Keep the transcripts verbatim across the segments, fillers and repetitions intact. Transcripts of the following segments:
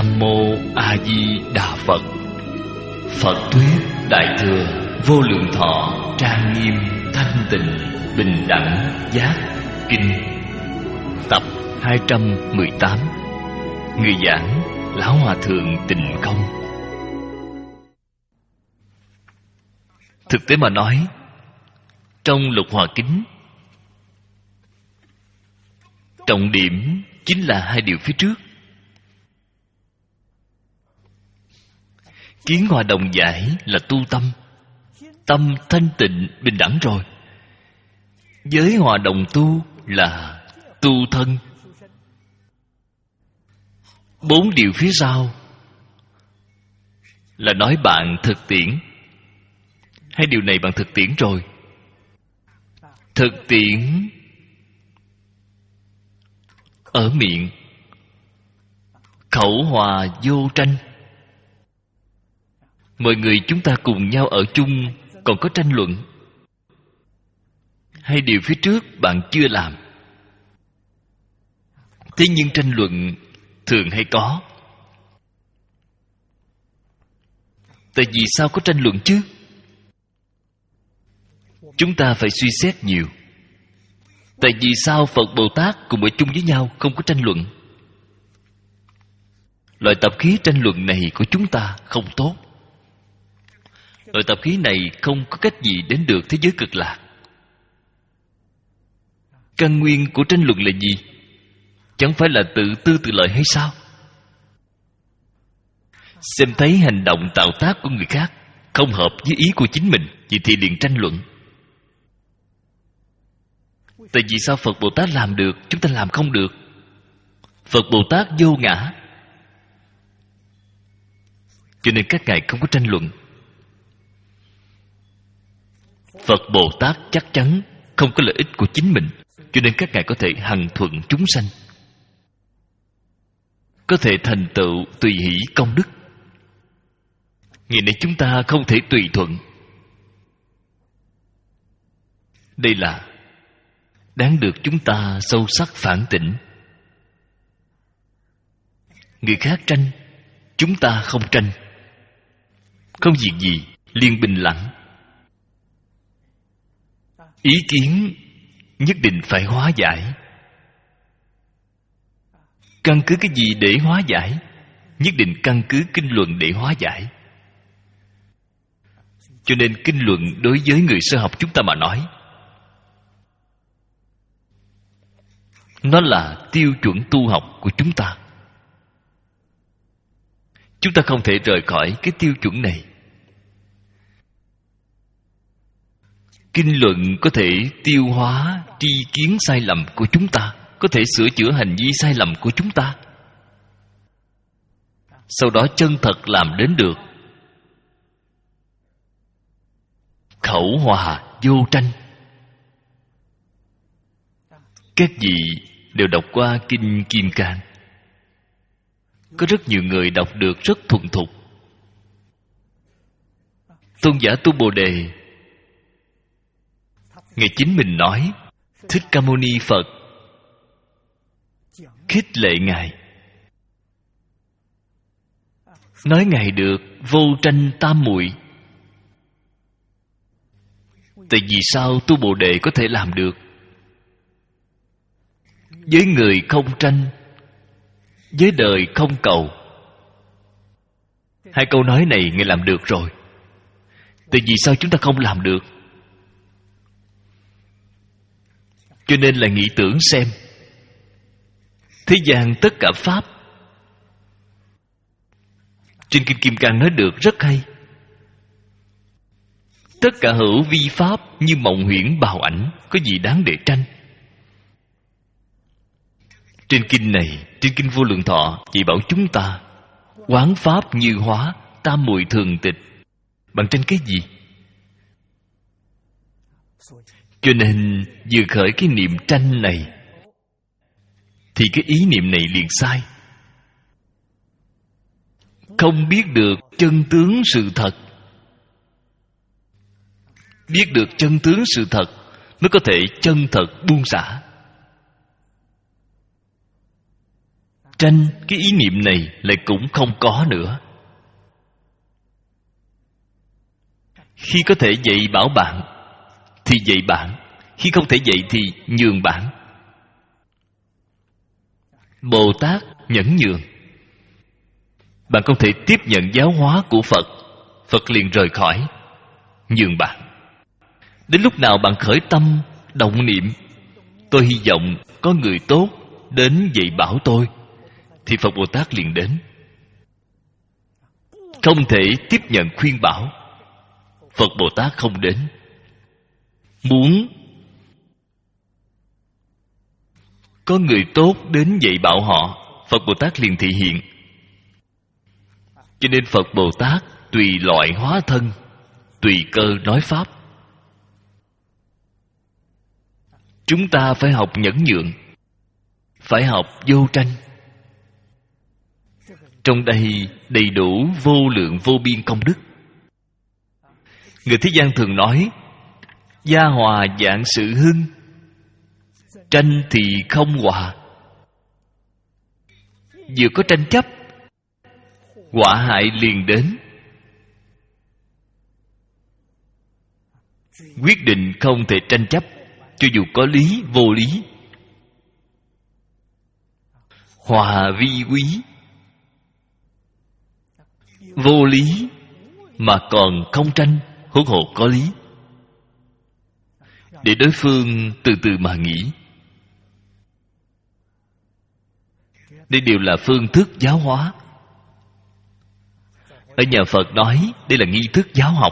Nam Mô A Di Đà Phật. Phật thuyết Đại thừa Vô Lượng Thọ trang nghiêm thanh tịnh bình đẳng giác kinh. Tập hai trăm mười tám. Người giảng Lão Hòa Thượng Tịnh Không. Thực tế mà nói, trong Lục Hòa Kính, trọng điểm chính là hai điều phía trước. Kiến Hòa Đồng giải là tu tâm, tâm thanh tịnh bình đẳng rồi. Giới Hòa Đồng tu là tu thân. Bốn điều phía sau là nói bạn thực tiễn. Hai điều này bạn thực tiễn rồi. Thực tiễn ở miệng, khẩu hòa vô tranh. Mọi người chúng ta cùng nhau ở chung, còn có tranh luận. Hai điều phía trước bạn chưa làm. Thế nhưng tranh luận thường hay có. Tại vì sao có tranh luận chứ? Chúng ta phải suy xét nhiều. Tại vì sao Phật Bồ Tát cùng ở chung với nhau không có tranh luận? Loại tập khí tranh luận này của chúng ta không tốt. Loại tập khí này không có cách gì đến được thế giới cực lạc. Căn nguyên của tranh luận là gì? Chẳng phải là tự tư tự lợi hay sao? Xem thấy hành động tạo tác của người khác không hợp với ý của chính mình, vậy thì liền tranh luận. Tại vì sao Phật Bồ Tát làm được, chúng ta làm không được? Phật Bồ Tát vô ngã, cho nên các ngài không có tranh luận. Phật Bồ Tát chắc chắn không có lợi ích của chính mình, cho nên các ngài có thể hằng thuận chúng sanh, có thể thành tựu tùy hỷ công đức. Ngày nay chúng ta không thể tùy thuận. Đây là đáng được chúng ta sâu sắc phản tỉnh. Người khác tranh, chúng ta không tranh. Không việc gì, liền bình lặng. Ý kiến nhất định phải hóa giải. Căn cứ cái gì để hóa giải? Nhất định căn cứ kinh luận để hóa giải. Cho nên kinh luận đối với người sơ học chúng ta mà nói, nó là tiêu chuẩn tu học của chúng ta. Chúng ta không thể rời khỏi cái tiêu chuẩn này. Kinh luận có thể tiêu hóa tri kiến sai lầm của chúng ta, có thể sửa chữa hành vi sai lầm của chúng ta, sau đó chân thật làm đến được. Khẩu hòa vô tranh. Các vị đều đọc qua Kinh Kim Cang. Có rất nhiều người đọc được rất thuần thục. Tôn giả Tu Bồ Đề, Ngài chính mình nói, Thích Ca Mâu Ni Phật khích lệ Ngài, nói Ngài được vô tranh tam muội. Tại vì sao Tu Bồ Đề có thể làm được? Với người không tranh, với đời không cầu. Hai câu nói này Ngài làm được rồi. Tại vì sao chúng ta không làm được? Cho nên là nghĩ tưởng xem, thế gian tất cả pháp, trên Kinh Kim Cang nói được rất hay. Tất cả hữu vi pháp như mộng huyễn bào ảnh, có gì đáng để tranh? Trên kinh này, trên Kinh Vô Lượng Thọ, chỉ bảo chúng ta quán pháp như hóa, tam muội thường tịch. Bạn tranh cái gì? Cho nên vừa khởi cái niệm tranh này thì cái ý niệm này liền sai. Không biết được chân tướng sự thật. Biết được chân tướng sự thật mới có thể chân thật buông xả. tranh, cái ý niệm này lại cũng không có nữa. Khi có thể dạy bảo bạn thì dạy bạn, khi không thể dạy thì nhường bạn. Bồ Tát nhẫn nhường. Bạn không thể tiếp nhận giáo hóa của Phật, Phật liền rời khỏi, nhường bạn. Đến lúc nào bạn khởi tâm động niệm, tôi hy vọng có người tốt đến dạy bảo tôi, thì Phật Bồ Tát liền đến. Không thể tiếp nhận khuyên bảo, Phật Bồ Tát không đến. Muốn có người tốt đến dạy bảo họ, Phật Bồ Tát liền thị hiện. Cho nên Phật Bồ Tát tùy loại hóa thân, tùy cơ nói pháp. Chúng ta phải học nhẫn nhượng, phải học vô tranh. Trong đây đầy đủ vô lượng vô biên công đức. Người thế gian thường nói gia hòa vạn sự hưng, tranh thì không hòa. Vừa có tranh chấp, họa hại liền đến. Quyết định không thể tranh chấp, cho dù có lý vô lý. Hòa vi quý. Vô lý mà còn không tranh, huống hồ có lý. Để đối phương từ từ mà nghĩ. Đây đều là phương thức giáo hóa. Ở nhà Phật nói đây là nghi thức giáo học.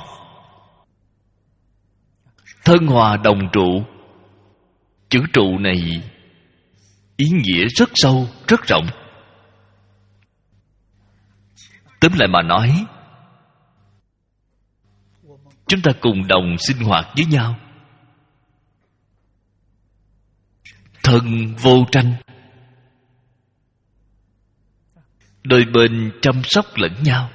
Thân hòa đồng trụ. Chữ trụ này ý nghĩa rất sâu, rất rộng. Tóm lại mà nói, chúng ta cùng đồng sinh hoạt với nhau, thân vô tranh, đôi bên chăm sóc lẫn nhau,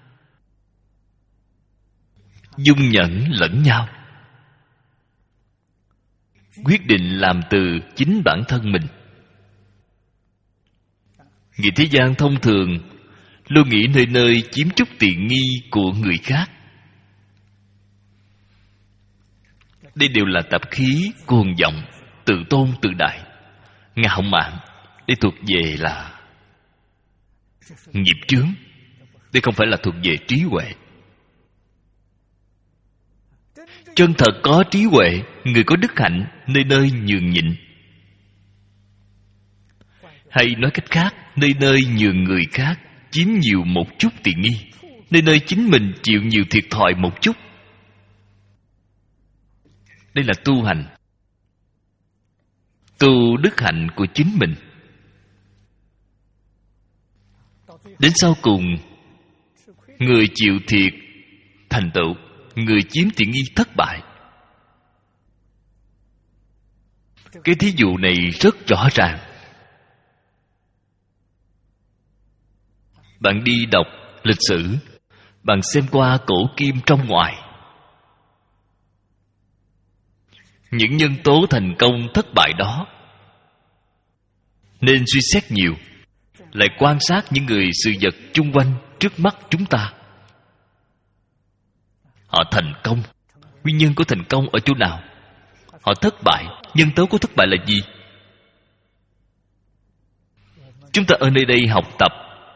dung nhẫn lẫn nhau. Quyết định làm từ chính bản thân mình. Người thế gian thông thường luôn nghĩ nơi nơi chiếm chút tiện nghi của người khác. Đây đều là tập khí cuồng vọng, tự tôn tự đại, ngạo mạn. Đây thuộc về là nghiệp chướng. Đây không phải là thuộc về trí huệ. Chân thật có trí huệ, người có đức hạnh, nơi nơi nhường nhịn. Hay nói cách khác, nơi nơi nhường người khác, chiếm nhiều một chút tiện nghi, nơi nơi chính mình chịu nhiều thiệt thòi một chút. Đây là tu hành, tu đức hạnh của chính mình. Đến sau cùng, người chịu thiệt thành tựu, người chiếm tiện nghi thất bại. Cái thí dụ này rất rõ ràng. Bạn đi đọc lịch sử, bạn xem qua cổ kim trong ngoài. Những nhân tố thành công thất bại đó, nên suy xét nhiều, lại quan sát những người sự vật chung quanh trước mắt chúng ta. Họ thành công, nguyên nhân của thành công ở chỗ nào? Họ thất bại, nhân tố của thất bại là gì? Chúng ta ở nơi đây học tập,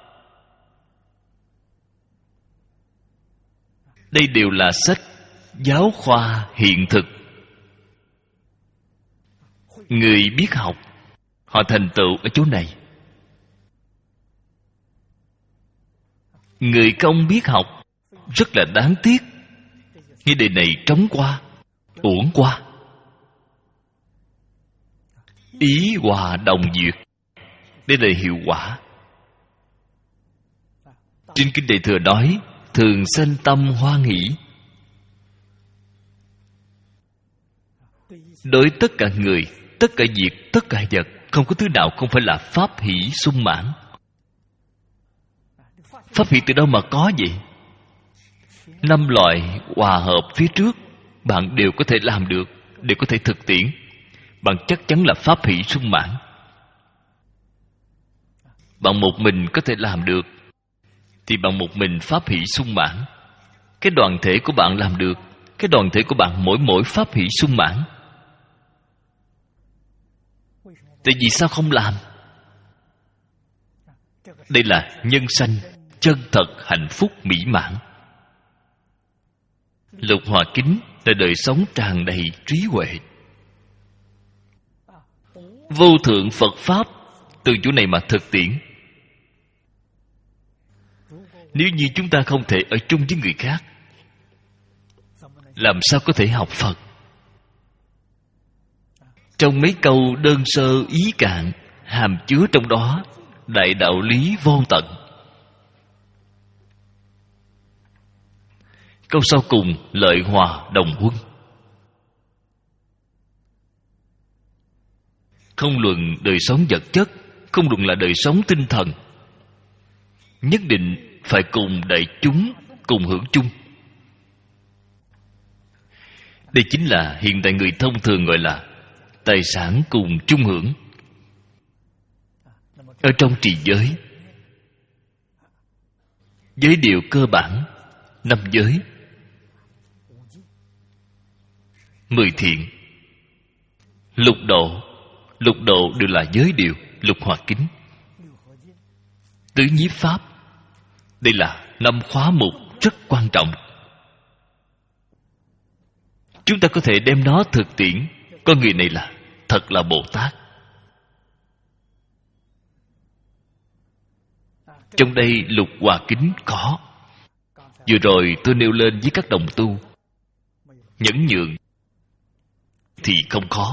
đây đều là sách giáo khoa hiện thực. Người biết học, họ thành tựu ở chỗ này. Người không biết học, rất là đáng tiếc. Cái đề này trống qua, uổng qua. Ý hòa đồng duyệt, đây là hiệu quả. Trên kinh Đại Thừa nói, thường sanh tâm hoan hỷ. Đối tất cả người, tất cả việc, tất cả vật, không có thứ nào không phải là pháp hỷ sung mãn. Pháp hỷ từ đâu mà có vậy? Năm loại hòa hợp phía trước, bạn đều có thể làm được, đều có thể thực tiễn. Bạn chắc chắn là pháp hỷ sung mãn. bạn một mình có thể làm được, thì bạn một mình pháp hỷ sung mãn. Cái đoàn thể của bạn làm được, cái đoàn thể của bạn mỗi mỗi pháp hỷ sung mãn. Tại vì sao không làm? Đây là nhân sanh chân thật hạnh phúc mỹ mãn. Lục Hòa Kính là đời sống tràn đầy trí huệ. Vô thượng Phật Pháp từ chỗ này mà thực tiễn. Nếu như chúng ta không thể ở chung với người khác, làm sao có thể học Phật? Trong mấy câu đơn sơ ý cạn, hàm chứa trong đó đại đạo lý vô tận. Câu sau cùng, lợi hòa đồng huân. Không luận đời sống vật chất, không luận là đời sống tinh thần, nhất định phải cùng đại chúng cùng hưởng chung. Đây chính là hiện tại người thông thường gọi là tài sản cùng chung hưởng. Ở trong trì giới, giới điều cơ bản năm giới, mười thiện, lục độ. Lục độ đều là giới điều, lục hòa kính, tứ nhiếp pháp. Đây là năm khóa mục rất quan trọng. Chúng ta có thể đem nó thực tiễn. Con người này là thật là Bồ Tát. Trong đây lục hòa kính có. Vừa rồi tôi nêu lên với các đồng tu, nhẫn nhượng thì không có.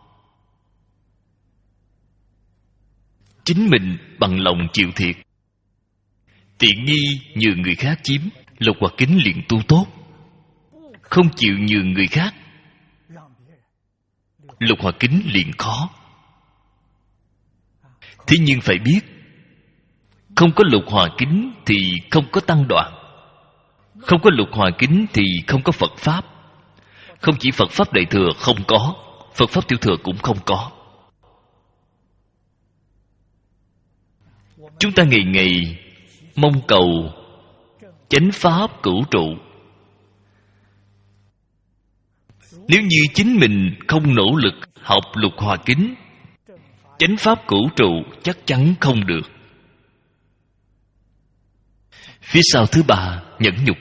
Chính mình bằng lòng chịu thiệt, tiện nghi nhường người khác chiếm, lục hòa kính liền tu tốt. Không chịu nhường người khác, lục hòa kính liền khó. Thế nhưng phải biết, không có lục hòa kính thì không có tăng đoạn, không có lục hòa kính thì không có Phật Pháp. Không chỉ Phật Pháp Đại Thừa không có, Phật Pháp Tiểu Thừa cũng không có. Chúng ta ngày ngày mong cầu chánh pháp cửu trụ. Nếu như chính mình không nỗ lực học lục hòa kính, chánh pháp cửu trụ chắc chắn không được. Phía sau thứ ba, nhẫn nhục.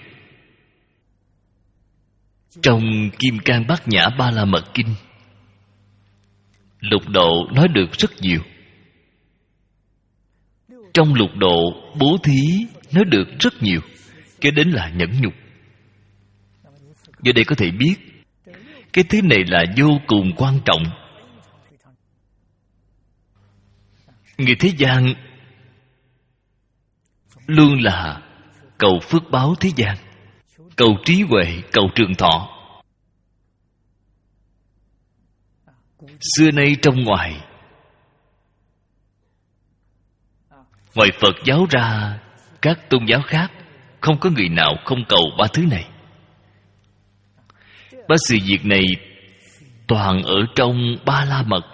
Trong Kim Cang Bát Nhã Ba La Mật Kinh, lục độ nói được rất nhiều. Trong lục độ bố thí nói được rất nhiều. Kế đến là nhẫn nhục. Giờ đây có thể biết cái thứ này là vô cùng quan trọng. Người thế gian luôn là cầu phước báo thế gian, cầu trí huệ, cầu trường thọ. Xưa nay trong ngoài, ngoài Phật giáo ra, các tôn giáo khác không có người nào không cầu ba thứ này. Ba sự việc này toàn ở trong Ba La Mật.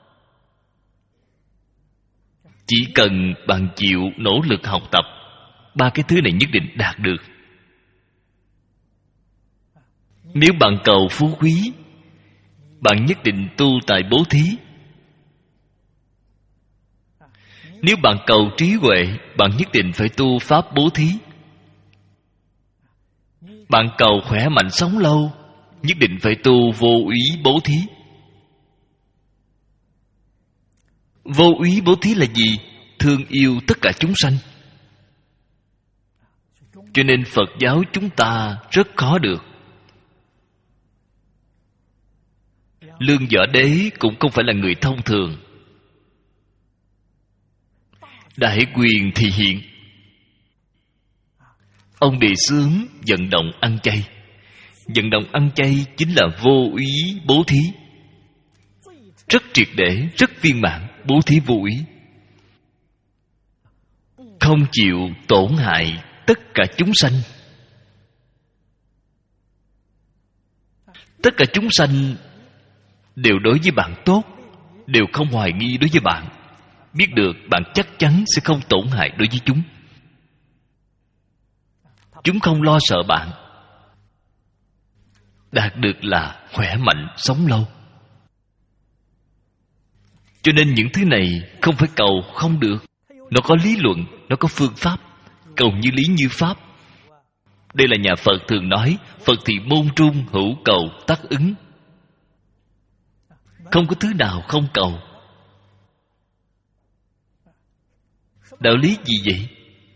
Chỉ cần bạn chịu nỗ lực học tập, ba cái thứ này nhất định đạt được. Nếu bạn cầu phú quý, bạn nhất định tu tại bố thí. Nếu bạn cầu trí huệ, bạn nhất định phải tu pháp bố thí. Bạn cầu khỏe mạnh sống lâu, nhất định phải tu vô úy bố thí. Vô úy bố thí là gì? Thương yêu tất cả chúng sanh. Cho nên Phật giáo chúng ta rất khó được. Lương Võ Đế cũng không phải là người thông thường. Đại quyền thì hiện. Ông đề xướng vận động ăn chay. Vận động ăn chay chính là vô úy bố thí. Rất triệt để, rất viên mãn. Bố thí vô úy, không chịu tổn hại tất cả chúng sanh. Tất cả chúng sanh đều đối với bạn tốt, đều không hoài nghi đối với bạn, biết được bạn chắc chắn sẽ không tổn hại đối với chúng. Chúng không lo sợ bạn. Đạt được là khỏe mạnh, sống lâu. Cho nên những thứ này không phải cầu không được. Nó có lý luận, nó có phương pháp. Cầu như lý như pháp. Đây là nhà Phật thường nói, Phật thì môn trung hữu cầu tác ứng. Không có thứ nào không cầu. Đạo lý gì vậy?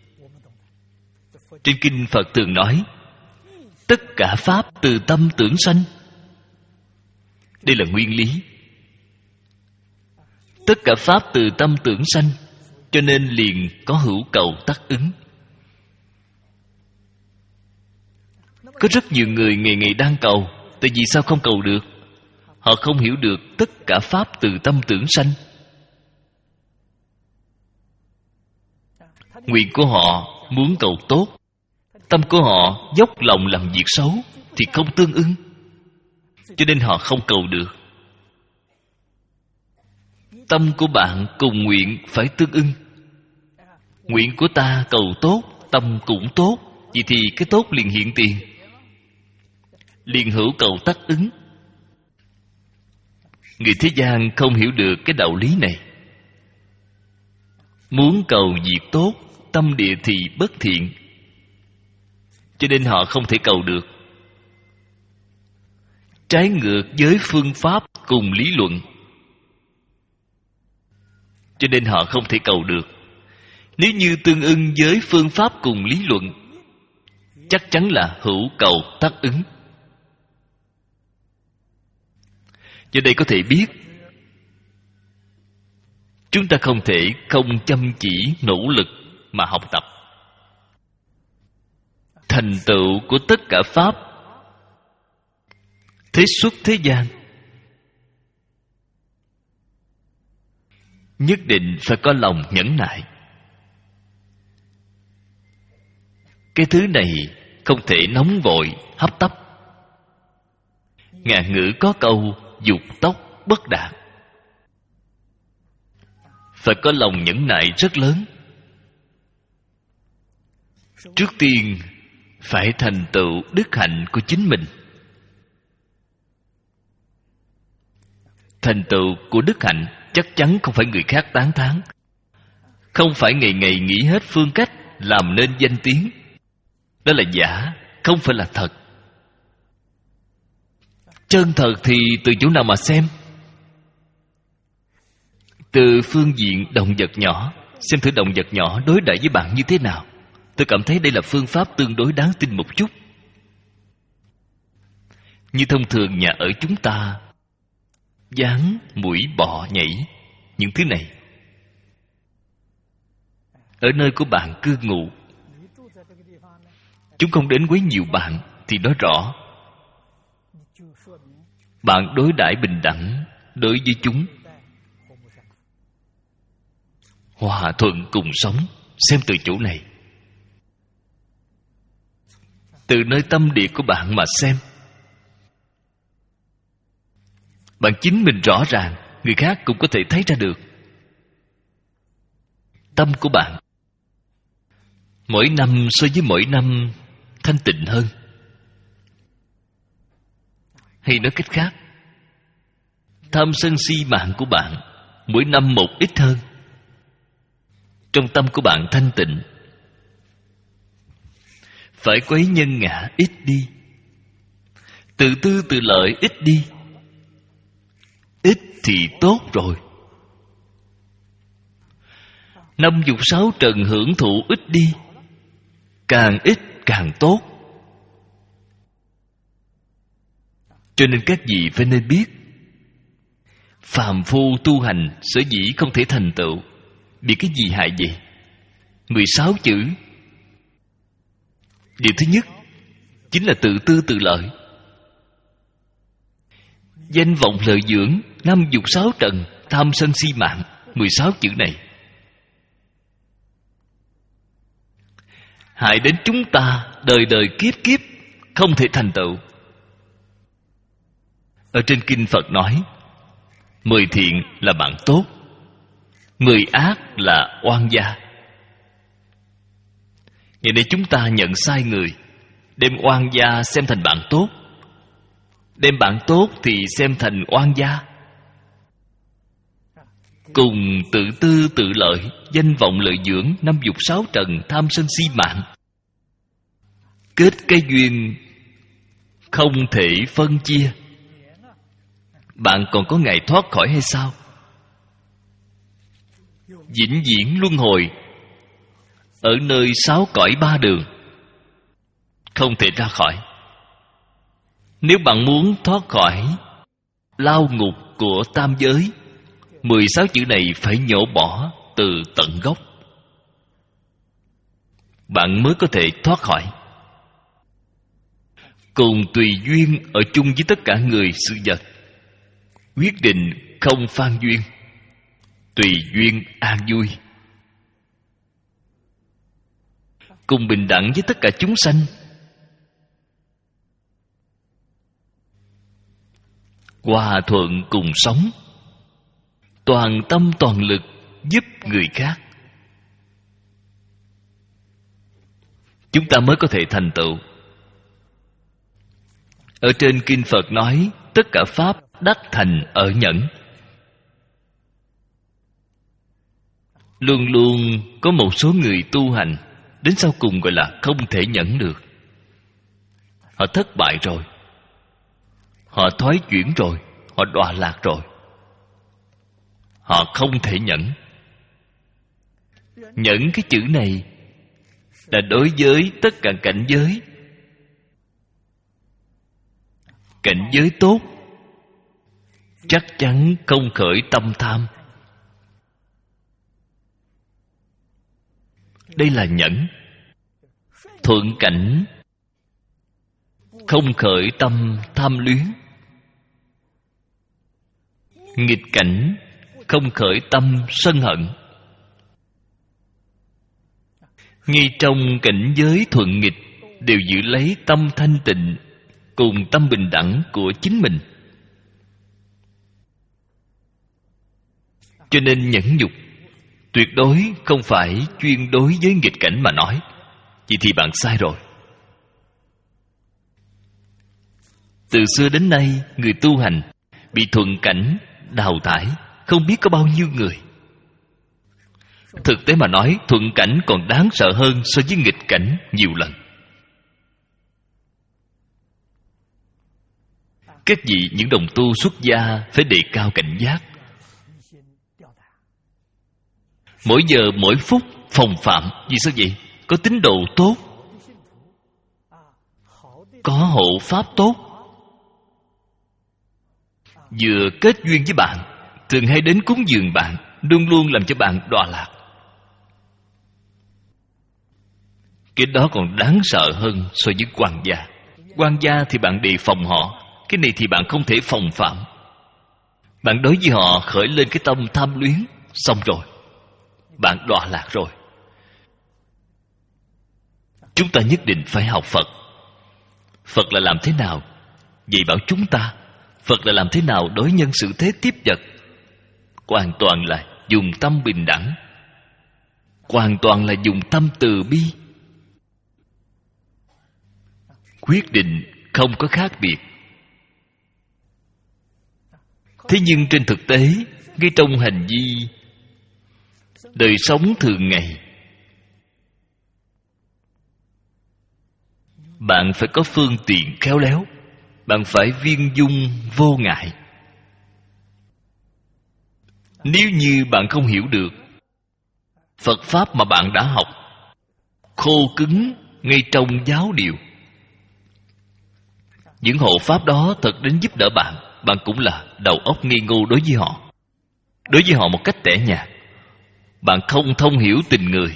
Trên kinh Phật thường nói, tất cả pháp từ tâm tưởng sanh. Đây là nguyên lý. Tất cả pháp từ tâm tưởng sanh, cho nên liền có hữu cầu tác ứng. Có rất nhiều người ngày ngày đang cầu, tại vì sao không cầu được? Họ không hiểu được tất cả pháp từ tâm tưởng sanh. Nguyện của họ muốn cầu tốt, tâm của họ dốc lòng làm việc xấu thì không tương ưng, cho nên họ không cầu được. Tâm của bạn cùng nguyện phải tương ưng. Nguyện của ta cầu tốt, tâm cũng tốt, vậy thì cái tốt liền hiện tiền, liền hữu cầu tác ứng. Người thế gian không hiểu được cái đạo lý này. Muốn cầu việc tốt, tâm địa thì bất thiện, cho nên họ không thể cầu được. Trái ngược với phương pháp cùng lý luận, cho nên họ không thể cầu được. Nếu như tương ưng với phương pháp cùng lý luận, chắc chắn là hữu cầu tác ứng. Do đây có thể biết, chúng ta không thể không chăm chỉ nỗ lực mà học tập. Thành tựu của tất cả pháp thế xuất thế gian, nhất định phải có lòng nhẫn nại. Cái thứ này không thể nóng vội, hấp tấp. Ngạn ngữ có câu dục tốc bất đạt. Phải có lòng nhẫn nại rất lớn. Trước tiên phải thành tựu đức hạnh của chính mình. Thành tựu của đức hạnh chắc chắn không phải người khác tán thán, không phải ngày ngày nghĩ hết phương cách làm nên danh tiếng. Đó là giả, không phải là thật. Chân thật thì từ chỗ nào mà xem? Từ phương diện động vật nhỏ. Xem thử động vật nhỏ đối đãi với bạn như thế nào. Tôi cảm thấy đây là phương pháp tương đối đáng tin một chút. Như thông thường nhà ở chúng ta, gián, muỗi, bọ, nhảy, những thứ này. Ở nơi của bạn cư ngụ, chúng không đến quấy nhiều bạn, thì nói rõ bạn đối đãi bình đẳng đối với chúng, hòa thuận cùng sống. Xem từ chỗ này, từ nơi tâm địa của bạn mà xem. Bạn chính mình rõ ràng, người khác cũng có thể thấy ra được. Tâm của bạn mỗi năm so với mỗi năm thanh tịnh hơn. Hay nói cách khác, tham sân si mạng của bạn mỗi năm một ít hơn. Trong tâm của bạn thanh tịnh, phải quấy nhân ngã ít đi, tự tư tự lợi ít đi. Ít thì tốt rồi. Năm dục sáu trần hưởng thụ ít đi, càng ít càng tốt. Cho nên các vị phải nên biết, phàm phu tu hành sở dĩ không thể thành tựu, bị cái gì hại vậy? Mười sáu chữ. Điều thứ nhất chính là tự tư tự lợi. Danh vọng lợi dưỡng, năm dục sáu trần, tham sân si mạng, mười sáu chữ này hại đến chúng ta đời đời kiếp kiếp không thể thành tựu. Ở trên kinh Phật nói, mười thiện là bạn tốt, Người ác là oan gia. Vậy để chúng ta nhận sai người, đem oan gia xem thành bạn tốt, đem bạn tốt thì xem thành oan gia. Cùng tự tư tự lợi, danh vọng lợi dưỡng, năm dục sáu trần, tham sân si mạng, kết cái duyên không thể phân chia. Bạn còn có ngày thoát khỏi hay sao? Vĩnh viễn luân hồi ở nơi sáu cõi ba đường, không thể ra khỏi. Nếu bạn muốn thoát khỏi lao ngục của tam giới, mười sáu chữ này phải nhổ bỏ từ tận gốc, bạn mới có thể thoát khỏi. Cùng tùy duyên ở chung với tất cả người sự vật, quyết định không phan duyên, tùy duyên an vui. Cùng bình đẳng với tất cả chúng sanh, hòa thuận cùng sống, toàn tâm toàn lực giúp người khác, chúng ta mới có thể thành tựu. Ở trên kinh Phật nói tất cả pháp đắc thành ở nhẫn. Luôn luôn có một số người tu hành đến sau cùng gọi là không thể nhẫn được. Họ thất bại rồi, họ thoái chuyển rồi, họ đọa lạc rồi. Họ không thể nhẫn. Nhẫn cái chữ này là đối với tất cả cảnh giới. Cảnh giới tốt chắc chắn không khởi tâm tham. Đây là nhẫn. Thuận cảnh không khởi tâm tham luyến. Nghịch cảnh không khởi tâm sân hận. Ngay trong cảnh giới thuận nghịch đều giữ lấy tâm thanh tịnh cùng tâm bình đẳng của chính mình. Cho nên nhẫn nhục tuyệt đối không phải chuyên đối với nghịch cảnh mà nói. Vậy thì bạn sai rồi. Từ xưa đến nay, người tu hành bị thuận cảnh đào thải không biết có bao nhiêu người. Thực tế mà nói, thuận cảnh còn đáng sợ hơn so với nghịch cảnh nhiều lần. Các vị những đồng tu xuất gia phải đề cao cảnh giác. Mỗi giờ mỗi phút phòng phạm. Vì sao vậy? Có tín đồ tốt, có hộ pháp tốt, vừa kết duyên với bạn, thường hay đến cúng dường bạn, luôn luôn làm cho bạn đọa lạc. Cái đó còn đáng sợ hơn so với quan gia. Quan gia thì bạn đề phòng họ, cái này thì bạn không thể phòng phạm. Bạn đối với họ khởi lên cái tâm tham luyến, xong rồi, bạn đọa lạc rồi. Chúng ta nhất định phải học Phật. Phật là làm thế nào? Dạy bảo chúng ta. Phật là làm thế nào đối nhân xử thế tiếp vật? Hoàn toàn là dùng tâm bình đẳng, hoàn toàn là dùng tâm từ bi. Quyết định không có khác biệt. Thế nhưng trên thực tế, ngay trong hành vi đời sống thường ngày, bạn phải có phương tiện khéo léo. Bạn phải viên dung vô ngại. Nếu như bạn không hiểu được Phật Pháp mà bạn đã học, khô cứng ngay trong giáo điều, những hộ Pháp đó thật đến giúp đỡ bạn, bạn cũng là đầu óc ngây ngô đối với họ. Đối với họ một cách tẻ nhạt, bạn không thông hiểu tình người.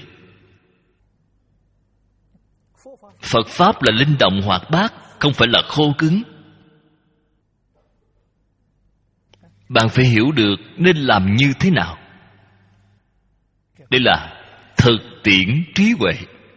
Phật Pháp là linh động hoạt bát, không phải là khô cứng. Bạn phải hiểu được nên làm như thế nào. Đây là thực tiễn trí huệ.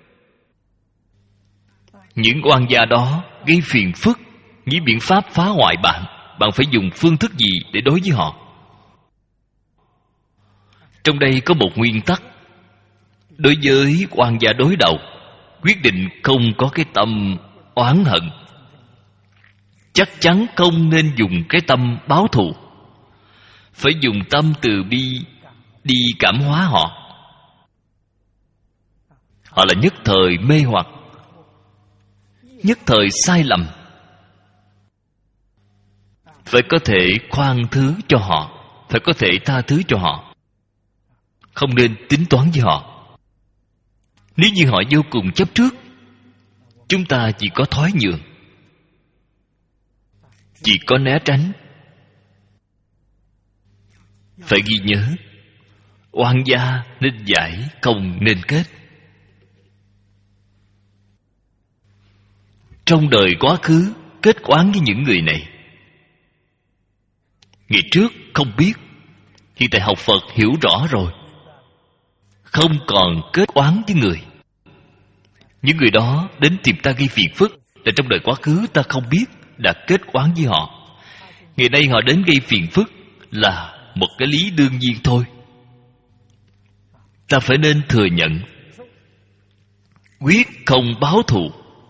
Những oan gia đó gây phiền phức, nghĩ biện pháp phá hoại bạn, bạn phải dùng phương thức gì để đối với họ? Trong đây có một nguyên tắc. Đối với oan gia đối đầu, quyết định không có cái tâm oán hận. Chắc chắn không nên dùng cái tâm báo thù. Phải dùng tâm từ bi đi cảm hóa họ. Họ là nhất thời mê hoặc, nhất thời sai lầm. Phải có thể khoan thứ cho họ, phải có thể tha thứ cho họ. Không nên tính toán với họ. Nếu như họ vô cùng chấp trước, chúng ta chỉ có thoái nhường, chỉ có né tránh. Phải ghi nhớ, oan gia nên giải, không nên kết. Trong đời quá khứ kết oán với những người này. Ngày trước không biết, hiện tại học Phật hiểu rõ rồi, không còn kết oán với người. Những người đó đến tìm ta gây phiền phức là trong đời quá khứ ta không biết đã kết oán với họ. Ngày nay họ đến gây phiền phức là một cái lý đương nhiên thôi. Ta phải nên thừa nhận, quyết không báo thù.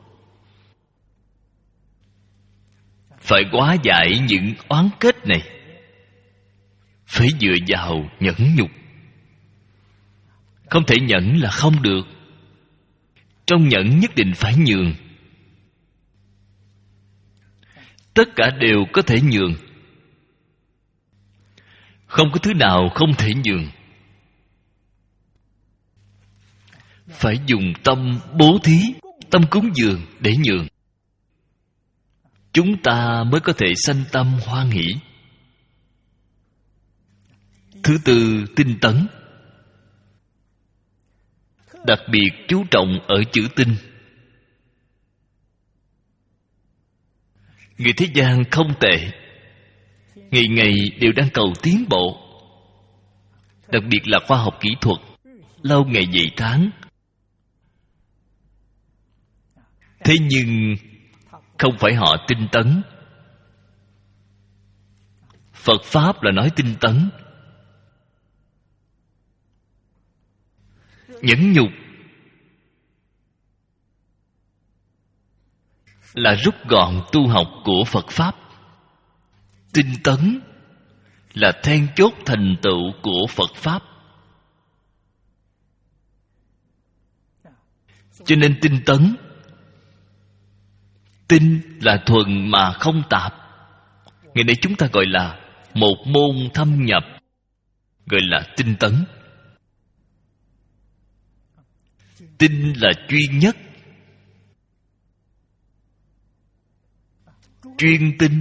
Phải hóa giải những oán kết này. Phải dựa vào nhẫn nhục. Không thể nhẫn là không được. Trong nhẫn nhất định phải nhường. Tất cả đều có thể nhường. Không có thứ nào không thể nhường. Phải dùng tâm bố thí, tâm cúng dường để nhường. Chúng ta mới có thể sanh tâm hoan hỷ. Thứ tư, tinh tấn. Đặc biệt chú trọng ở chữ tinh. Người thế gian không tệ, ngày ngày đều đang cầu tiến bộ. Đặc biệt là khoa học kỹ thuật, lâu ngày dày tháng. Thế nhưng không phải họ tinh tấn. Phật Pháp là nói tinh tấn. Nhẫn nhục là rút gọn tu học của Phật Pháp. Tinh tấn là then chốt thành tựu của Phật Pháp. Cho nên tinh tấn, tinh là thuần mà không tạp. Ngày nay chúng ta gọi là một môn thâm nhập, gọi là tinh tấn. Tinh là chuyên nhất, chuyên tinh.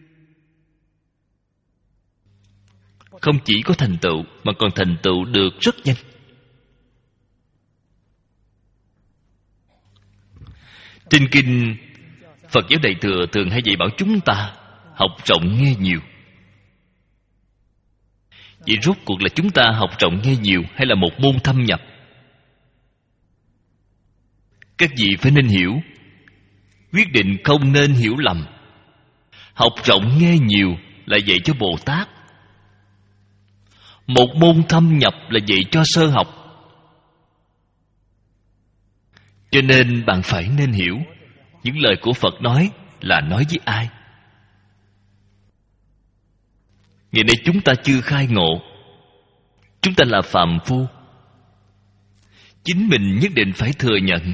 Không chỉ có thành tựu mà còn thành tựu được rất nhanh. Trên kinh Phật giáo Đại Thừa thường hay dạy bảo chúng ta học rộng nghe nhiều. Vậy rốt cuộc là chúng ta học rộng nghe nhiều hay là một môn thâm nhập? Các vị phải nên hiểu, quyết định không nên hiểu lầm. Học rộng nghe nhiều là dạy cho Bồ Tát. Một môn thâm nhập là dạy cho sơ học. Cho nên bạn phải nên hiểu những lời của Phật nói là nói với ai. Ngày nay chúng ta chưa khai ngộ, chúng ta là phàm phu. Chính mình nhất định phải thừa nhận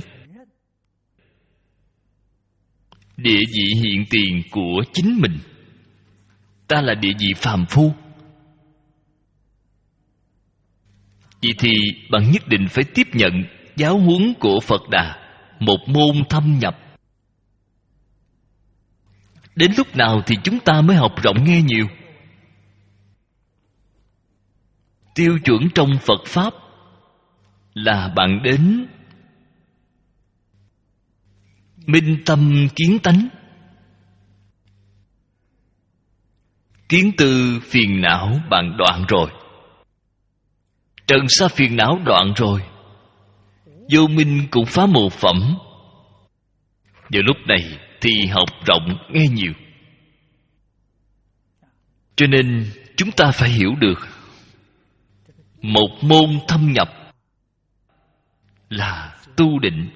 địa vị hiện tiền của chính mình. Ta là địa vị phàm phu. Vậy thì bạn nhất định phải tiếp nhận giáo huấn của Phật Đà, một môn thâm nhập. Đến lúc nào thì chúng ta mới học rộng nghe nhiều? Tiêu chuẩn trong Phật Pháp là bạn đến minh tâm kiến tánh. Kiến tư phiền não bạn đoạn rồi, trần sa phiền não đoạn rồi, vô minh cũng phá mồ phẩm. Vào lúc này thì học rộng nghe nhiều. Cho nên chúng ta phải hiểu được Một môn thâm nhập là tu định.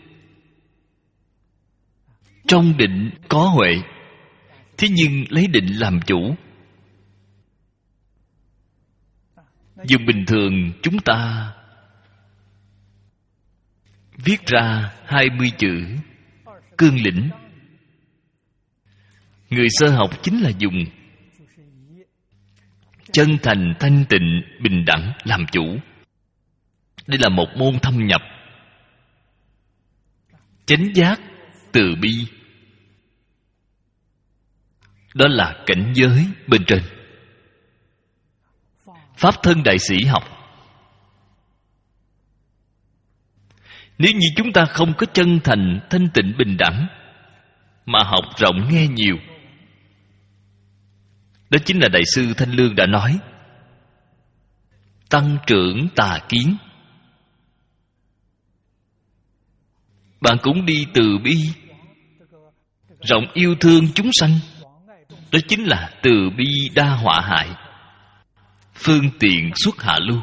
Trong định có huệ, thế nhưng lấy định làm chủ. Dùng bình thường chúng ta viết ra hai mươi chữ cương lĩnh. Người sơ học chính là dùng chân thành, thanh tịnh, bình đẳng làm chủ. Đây là một môn thâm nhập. Chánh giác, từ bi, đó là cảnh giới bên trên. Pháp thân đại sĩ học. Nếu như chúng ta không có chân thành, thanh tịnh, bình đẳng, mà học rộng nghe nhiều, đó chính là Đại sư Thanh Lương đã nói, tăng trưởng tà kiến. Bạn cũng đi từ bi, rộng yêu thương chúng sanh, đó chính là từ bi đa họa hại, phương tiện xuất hạ lưu.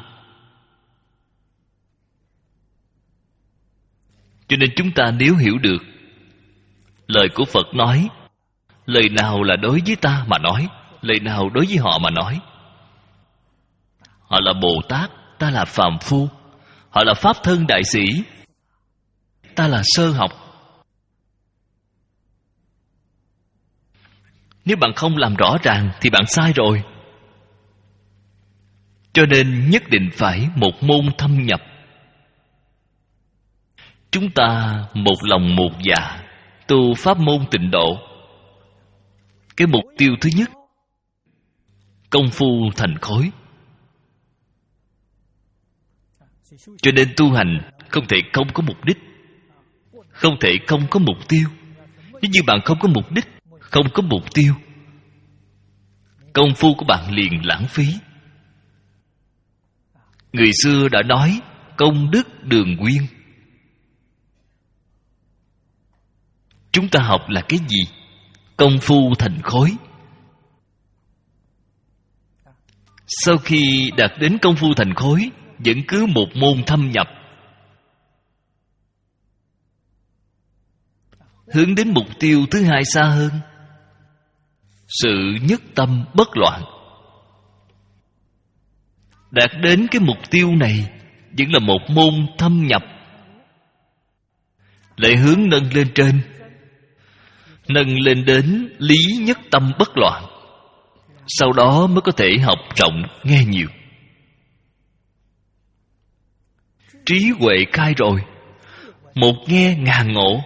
Cho nên chúng ta nếu hiểu được lời của Phật nói, lời nào là đối với ta mà nói, lời nào đối với họ mà nói. Họ là Bồ Tát, ta là phàm phu. Họ là Pháp thân đại sĩ, ta là sơ học. Nếu bạn không làm rõ ràng thì bạn sai rồi. Cho nên nhất định phải một môn thâm nhập. Chúng ta một lòng một dạ tu pháp môn tịnh độ. Cái mục tiêu thứ nhất, công phu thành khối. Cho nên tu hành không thể không có mục đích, không thể không có mục tiêu. Nếu như bạn không có mục đích, không có mục tiêu, công phu của bạn liền lãng phí. Người xưa đã nói công đức đường quyên. Chúng ta học là cái gì? Công phu thành khối. Sau khi đạt đến công phu thành khối, vẫn cứ một môn thâm nhập, hướng đến mục tiêu thứ hai xa hơn, sự nhất tâm bất loạn. Đạt đến cái mục tiêu này vẫn là một môn thâm nhập, lại hướng nâng lên trên, nâng lên đến lý nhất tâm bất loạn. Sau đó mới có thể học rộng nghe nhiều. Trí huệ khai rồi, một nghe ngàn ngộ.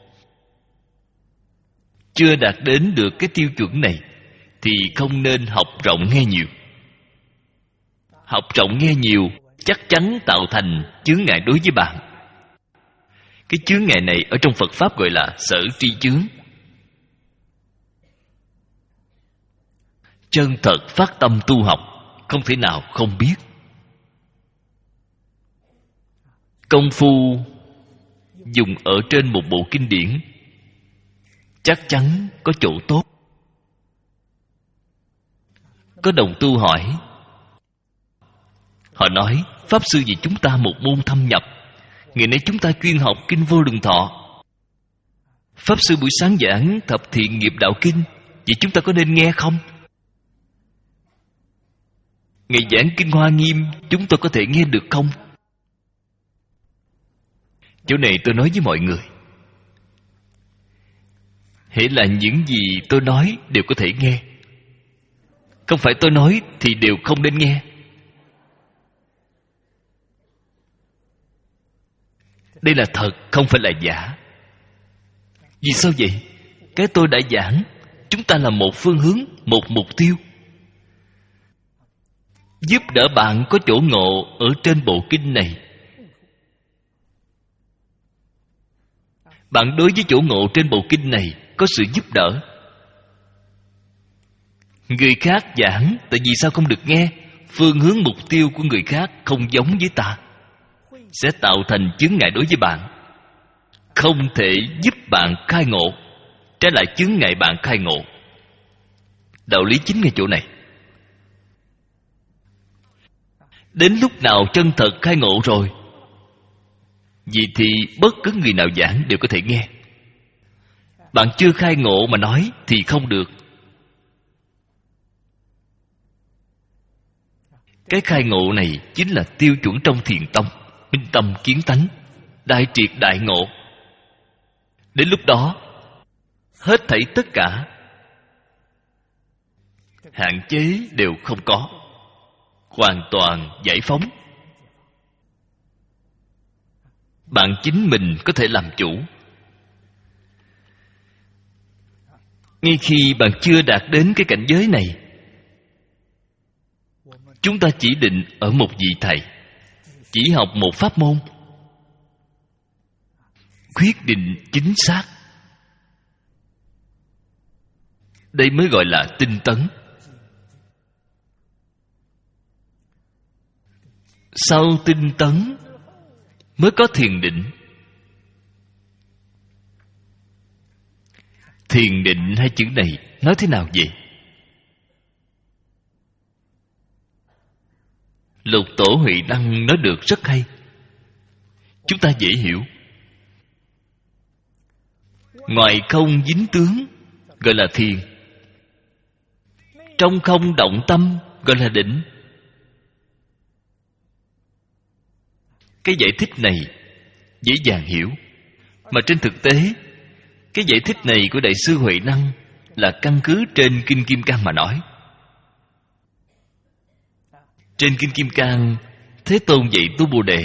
Chưa đạt đến được cái tiêu chuẩn này thì không nên học rộng nghe nhiều. Học rộng nghe nhiều chắc chắn tạo thành chướng ngại đối với bạn. Cái chướng ngại này ở trong Phật Pháp gọi là sở tri chướng. Chân thật phát tâm tu học, không thể nào không biết. Công phu dùng ở trên một bộ kinh điển chắc chắn có chỗ tốt. Có đồng tu hỏi, họ nói Pháp sư vì chúng ta một môn thâm nhập, ngày nay chúng ta chuyên học Kinh Vô Lượng Thọ. Pháp sư buổi sáng giảng Thập Thiện Nghiệp Đạo Kinh, vậy chúng ta có nên nghe không? Ngày giảng Kinh Hoa Nghiêm chúng ta có thể nghe được không? Chỗ này tôi nói với mọi người, hễ là những gì tôi nói đều có thể nghe. Không phải tôi nói thì đều không nên nghe. Đây là thật, không phải là giả. Vì sao vậy? Cái tôi đã giảng, chúng ta là một phương hướng, một mục tiêu. Giúp đỡ bạn có chỗ ngộ ở trên bộ kinh này. Bạn đối với chỗ ngộ trên bộ kinh này có sự giúp đỡ. Người khác giảng, tại vì sao không được nghe? Phương hướng mục tiêu của người khác không giống với ta, sẽ tạo thành chướng ngại đối với bạn, không thể giúp bạn khai ngộ, trái lại chướng ngại bạn khai ngộ. Đạo lý chính ngay chỗ này. Đến lúc nào chân thật khai ngộ rồi, vì thì bất cứ người nào giảng đều có thể nghe. Bạn chưa khai ngộ mà nói thì không được. Cái khai ngộ này chính là tiêu chuẩn trong thiền tông, minh tâm kiến tánh, đại triệt đại ngộ. Đến lúc đó, hết thảy tất cả hạn chế đều không có, hoàn toàn giải phóng. Bạn chính mình có thể làm chủ. Ngay khi bạn chưa đạt đến cái cảnh giới này, chúng ta chỉ định ở một vị thầy, chỉ học một pháp môn, quyết định chính xác. Đây mới gọi là tinh tấn. Sau tinh tấn mới có thiền định. Thiền định hai chữ này nói thế nào vậy? Lục Tổ Huệ Năng nói được rất hay, chúng ta dễ hiểu. Ngoài không dính tướng gọi là thiền, trong không động tâm gọi là định. Cái giải thích này dễ dàng hiểu, mà trên thực tế cái giải thích này của Đại sư Huệ Năng là căn cứ trên Kinh Kim Cang mà nói. Trên Kinh Kim Cang, Thế Tôn dạy tu Bồ Đề,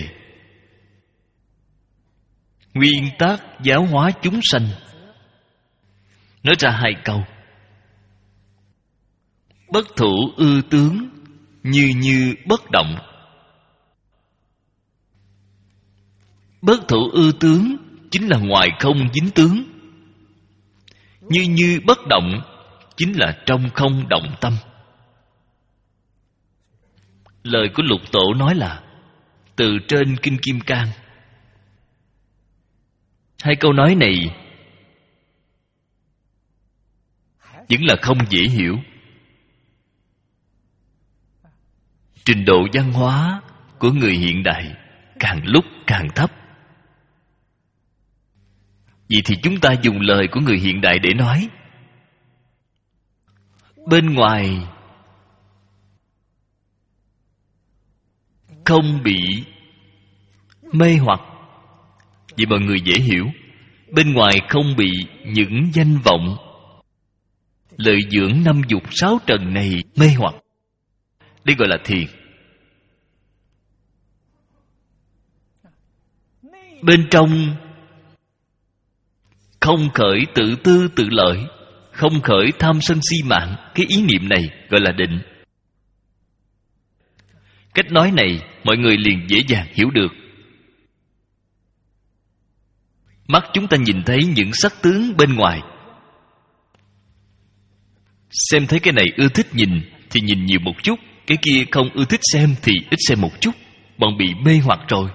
nguyên tắc giáo hóa chúng sanh, nói ra hai câu: bất thủ ư tướng, như như bất động. Bất thủ ư tướng chính là ngoài không dính tướng, như như bất động chính là trong không động tâm. Lời của Lục Tổ nói là từ trên Kinh Kim Cang. Hai câu nói này vẫn là không dễ hiểu. Trình độ văn hóa của người hiện đại càng lúc càng thấp. Vậy thì chúng ta dùng lời của người hiện đại để nói. Bên ngoài không bị mê hoặc, vậy mọi người dễ hiểu. Bên ngoài không bị những danh vọng, lợi dưỡng năm dục sáu trần này mê hoặc. Đây gọi là thiền. Bên trong không khởi tự tư tự lợi, không khởi tham sân si mạng, cái ý niệm này gọi là định. Cách nói này mọi người liền dễ dàng hiểu được. Mắt chúng ta nhìn thấy những sắc tướng bên ngoài, xem thấy cái này ưa thích nhìn thì nhìn nhiều một chút, cái kia không ưa thích xem thì ít xem một chút. Bọn bị mê hoặc rồi.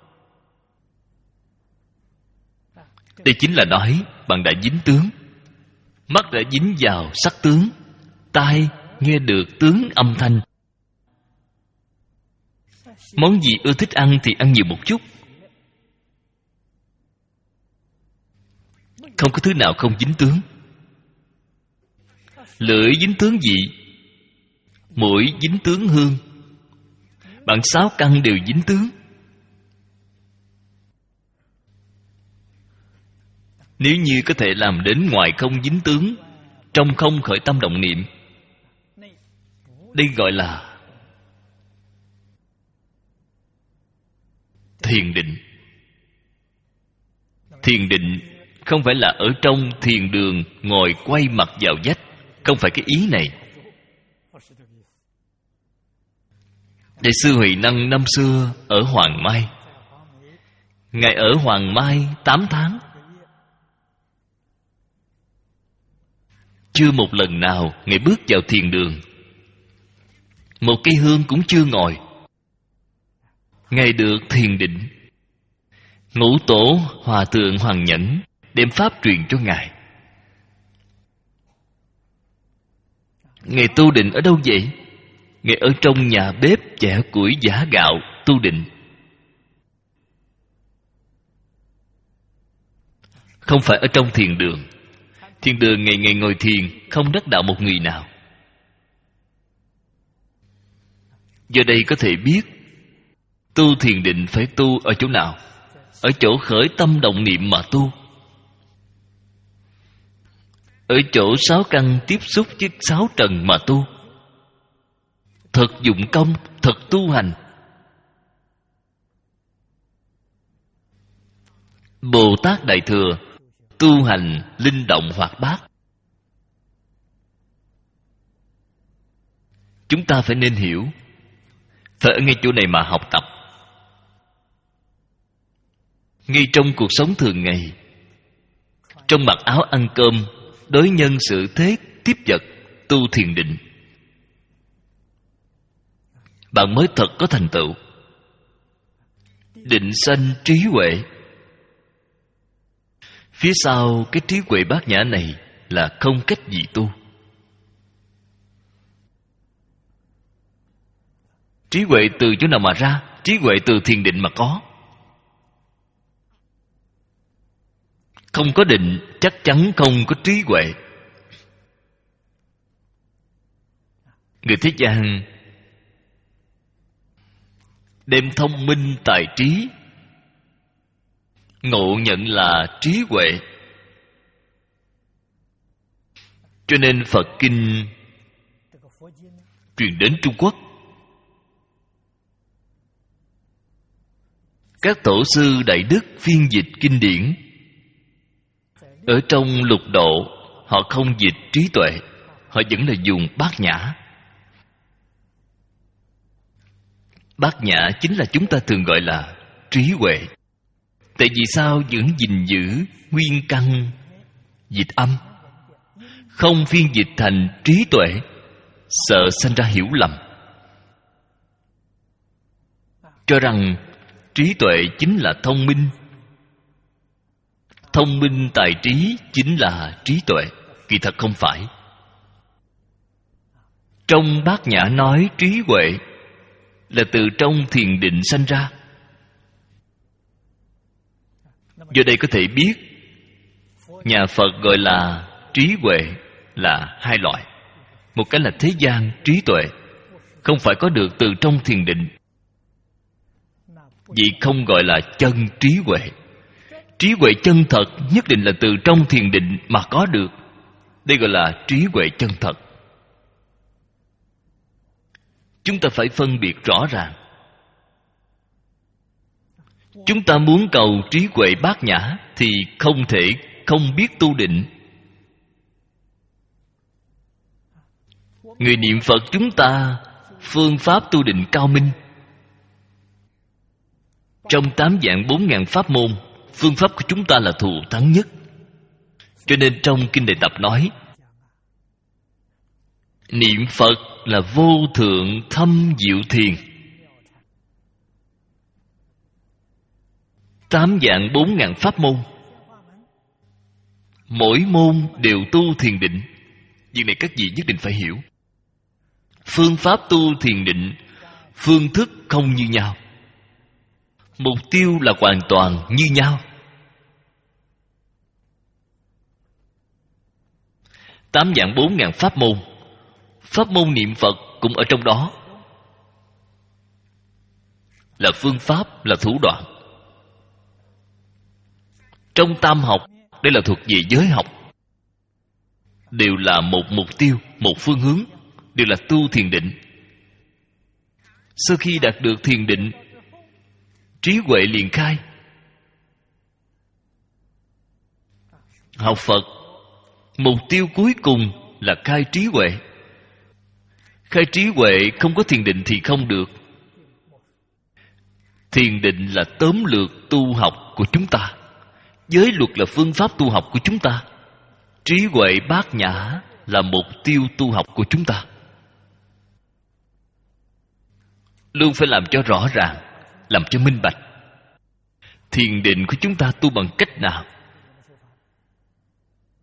Đây chính là nói bạn đã dính tướng. Mắt đã dính vào sắc tướng, tai nghe được tướng âm thanh. Món gì ưa thích ăn thì ăn nhiều một chút. Không có thứ nào không dính tướng. Lưỡi dính tướng vị, mũi dính tướng hương, bạn sáu căn đều dính tướng. Nếu như có thể làm đến ngoài không dính tướng, trong không khởi tâm động niệm, đây gọi là thiền định. Thiền định không phải là ở trong thiền đường ngồi quay mặt vào vách, không phải cái ý này. Đại sư Huệ Năng năm xưa ở Hoàng Mai, Ngài ở Hoàng Mai tám tháng, chưa một lần nào Ngài bước vào thiền đường, một cây hương cũng chưa ngồi. Ngài được thiền định. Ngũ tổ Hòa thượng Hoàng Nhẫn đem pháp truyền cho Ngài. Ngài tu định ở đâu vậy? Ngài ở trong nhà bếp chẻ củi giã gạo tu định. Không phải ở trong thiền đường. Thiền đường ngày ngày ngồi thiền, không đắc đạo một người nào. Do đây có thể biết tu thiền định phải tu ở chỗ nào. Ở chỗ khởi tâm động niệm mà tu. Ở chỗ sáu căn tiếp xúc với sáu trần mà tu. Thật dụng công, thật tu hành. Bồ Tát Đại Thừa tu hành linh động hoạt bát. Chúng ta phải nên hiểu, phải ở ngay chỗ này mà học tập. Ngay trong cuộc sống thường ngày, trong mặc áo ăn cơm, đối nhân xử thế tiếp vật, tu thiền định, bạn mới thật có thành tựu. Định sanh trí huệ. Phía sau cái trí huệ bát nhã này là không cách gì tu. Trí huệ từ chỗ nào mà ra? Trí huệ từ thiền định mà có. Không có định, chắc chắn không có trí huệ. Người thế gian đem thông minh tài trí ngộ nhận là trí huệ. Cho nên Phật Kinh truyền đến Trung Quốc, các tổ sư Đại Đức phiên dịch kinh điển. Ở trong lục độ, họ không dịch trí tuệ, họ vẫn là dùng bát nhã. Bát nhã chính là chúng ta thường gọi là trí huệ. Tại vì sao vẫn gìn giữ nguyên căn dịch âm, không phiên dịch thành trí tuệ, sợ sanh ra hiểu lầm, cho rằng trí tuệ chính là thông minh, thông minh tài trí chính là trí tuệ. Kỳ thật không phải. Trong bát nhã nói trí huệ là từ trong thiền định sanh ra. Do đây có thể biết nhà Phật gọi là trí huệ là hai loại. Một cái là thế gian trí tuệ, không phải có được từ trong thiền định, vậy không gọi là chân trí huệ. Trí huệ chân thật nhất định là từ trong thiền định mà có được. Đây gọi là trí huệ chân thật. Chúng ta phải phân biệt rõ ràng. Chúng ta muốn cầu trí huệ bát nhã thì không thể không biết tu định. Người niệm Phật chúng ta phương pháp tu định cao minh. Trong tám vạn bốn ngàn pháp môn, phương pháp của chúng ta là thù thắng nhất. Cho nên trong Kinh Đại Tập nói, niệm Phật là vô thượng thâm diệu thiền. Tám vạn bốn ngàn pháp môn, mỗi môn đều tu thiền định. Việc này các vị nhất định phải hiểu. Phương pháp tu thiền định, phương thức không như nhau, mục tiêu là hoàn toàn như nhau. Tám vạn bốn ngàn pháp môn, pháp môn niệm Phật cũng ở trong đó. Là phương pháp, là thủ đoạn. Trong tam học, đây là thuộc về giới học, đều là một mục tiêu, một phương hướng, đều là tu thiền định. Sau khi đạt được thiền định, trí huệ liền khai. Học Phật, mục tiêu cuối cùng là khai trí huệ. Khai trí huệ không có thiền định thì không được. Thiền định là tóm lược tu học của chúng ta. Giới luật là phương pháp tu học của chúng ta. Trí huệ bát nhã là mục tiêu tu học của chúng ta. Luôn phải làm cho rõ ràng, làm cho minh bạch. Thiền định của chúng ta tu bằng cách nào?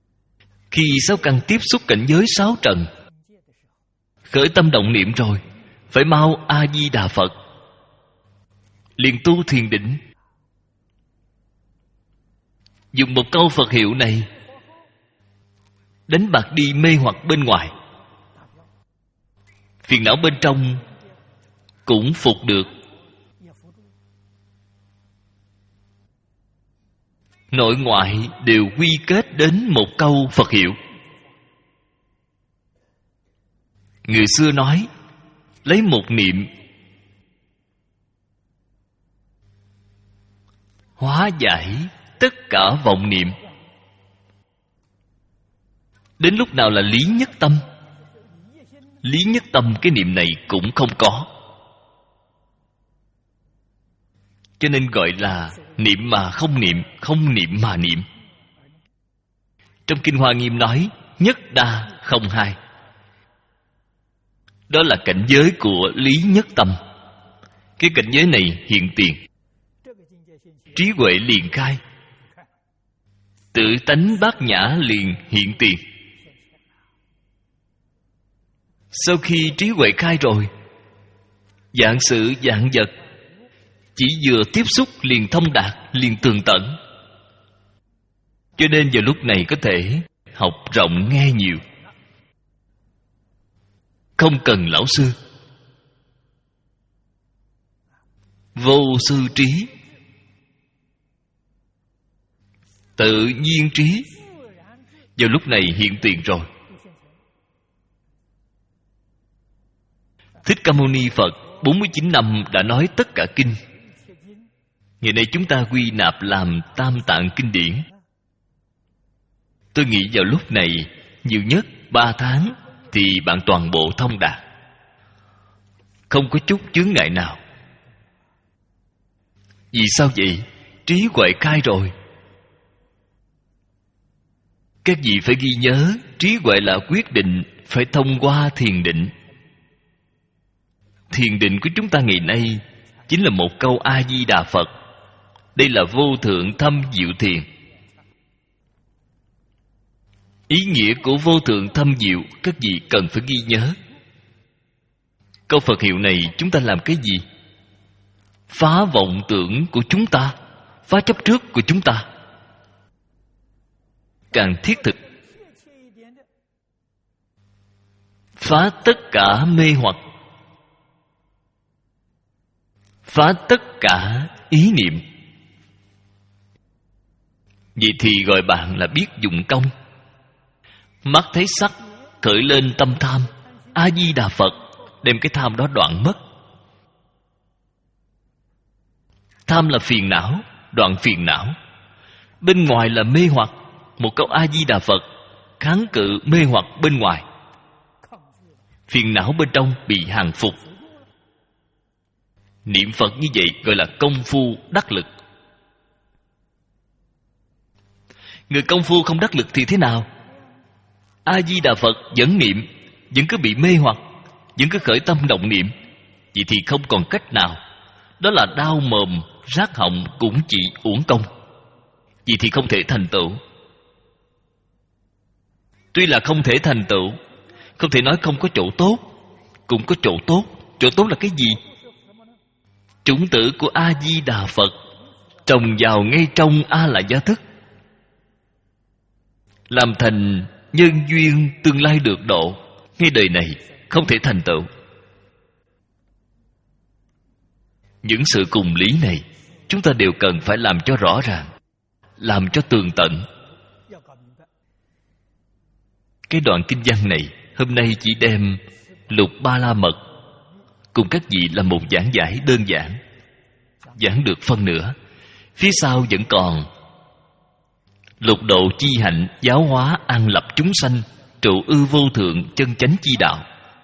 Khi sáu căn tiếp xúc cảnh giới sáu trần, khởi tâm động niệm rồi, phải mau A-di-đà Phật, liền tu thiền định. Dùng một câu Phật hiệu này đánh bạc đi mê hoặc bên ngoài, phiền não bên trong cũng phục được. Nội ngoại đều quy kết đến một câu Phật hiệu. Người xưa nói, lấy một niệm hóa giải tất cả vọng niệm. Đến lúc nào là lý nhất tâm? Lý nhất tâm cái niệm này cũng không có, cho nên gọi là niệm mà không niệm, không niệm mà niệm. Trong Kinh Hoa Nghiêm nói nhất đa không hai. Đó là cảnh giới của lý nhất tâm. Cái cảnh giới này hiện tiền, trí huệ liền khai, tự tánh bát nhã liền hiện tiền. Sau khi trí huệ khai rồi, vạn sự vạn vật chỉ vừa tiếp xúc liền thông đạt, liền tường tận. Cho nên vào lúc này có thể học rộng nghe nhiều, không cần lão sư. Vô sư trí, tự nhiên trí vào lúc này hiện tiền rồi. Thích Ca Mâu Ni Phật bốn mươi chín năm đã nói tất cả kinh. Ngày nay chúng ta quy nạp làm Tam Tạng Kinh Điển. Tôi nghĩ vào lúc này nhiều nhất ba tháng thì bạn toàn bộ thông đạt, không có chút chướng ngại nào. Vì sao vậy? Trí huệ khai rồi. Các vị phải ghi nhớ, trí huệ là quyết định phải thông qua thiền định. Thiền định của chúng ta ngày nay chính là một câu A-di-đà Phật. Đây là vô thượng thâm diệu thiền. Ý nghĩa của vô thượng thâm diệu các vị cần phải ghi nhớ. Câu Phật hiệu này chúng ta làm cái gì? Phá vọng tưởng của chúng ta, phá chấp trước của chúng ta. Càng thiết thực, phá tất cả mê hoặc, phá tất cả ý niệm. Vậy thì gọi bạn là biết dụng công. Mắt thấy sắc khởi lên tâm tham, A-di-đà Phật đem cái tham đó đoạn mất. Tham là phiền não, đoạn phiền não. Bên ngoài là mê hoặc, một câu A-di-đà Phật kháng cự mê hoặc bên ngoài. Phiền não bên trong bị hàng phục. Niệm Phật như vậy gọi là công phu đắc lực. Người công phu không đắc lực thì thế nào? A-di-đà Phật vẫn niệm, vẫn cứ bị mê hoặc, vẫn cứ khởi tâm động niệm. Vậy thì không còn cách nào. Đó là đau mồm, rát họng cũng chỉ uổng công. Vậy thì không thể thành tựu. Tuy là không thể thành tựu, không thể nói không có chỗ tốt, cũng có chỗ tốt. Chỗ tốt là cái gì? Chủng tử của A-di-đà Phật trồng vào ngay trong A La Gia Thức, làm thành nhân duyên tương lai được độ. Ngay đời này không thể thành tựu. Những sự cùng lý này chúng ta đều cần phải làm cho rõ ràng, làm cho tường tận. Cái đoạn kinh văn này hôm nay chỉ đem Lục Ba La Mật cùng các vị là một giảng giải đơn giản, giảng được phân nửa. Phía sau vẫn còn Lục Độ Chi Hạnh, giáo hóa an lập chúng sanh, trụ ư vô thượng chân chánh chi đạo.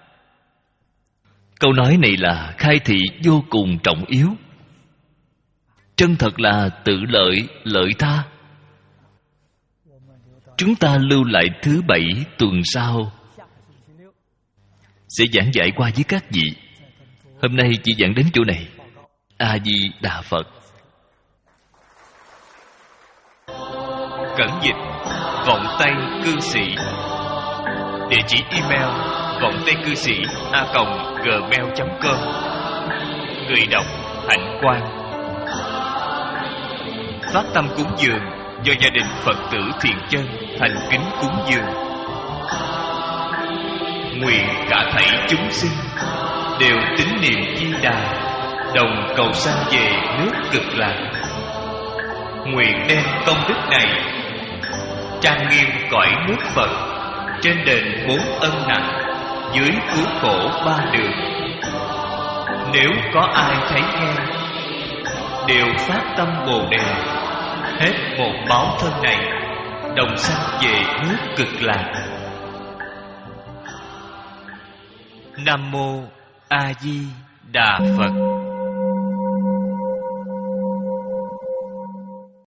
Câu nói này là khai thị vô cùng trọng yếu. Chân thật là tự lợi, lợi tha. Chúng ta lưu lại thứ bảy tuần sau sẽ giảng giải qua với các vị. Hôm nay chỉ giảng đến chỗ này. A-di-đà Phật. Cẩn dịch Vọng Tây Cư Sĩ. Địa chỉ email vọng tây cư sĩ a còng gmail chấm com. Người đọc Hạnh Quang. Phát tâm cúng dường do gia đình Phật tử Thiện Chân thành kính cúng dường. Nguyện cả thảy chúng sinh đều tín niệm Di Đà, đồng cầu sanh về nước Cực Lạc. Nguyện đem công đức này trang nghiêm cõi nước Phật, trên đền bốn ân nặng, dưới cứu khổ ba đường. Nếu có ai thấy nghe, đều phát tâm Bồ Đề, hết một báo thân này, đồng sanh về nước Cực Lạc. Nam mô A Di Đà Phật.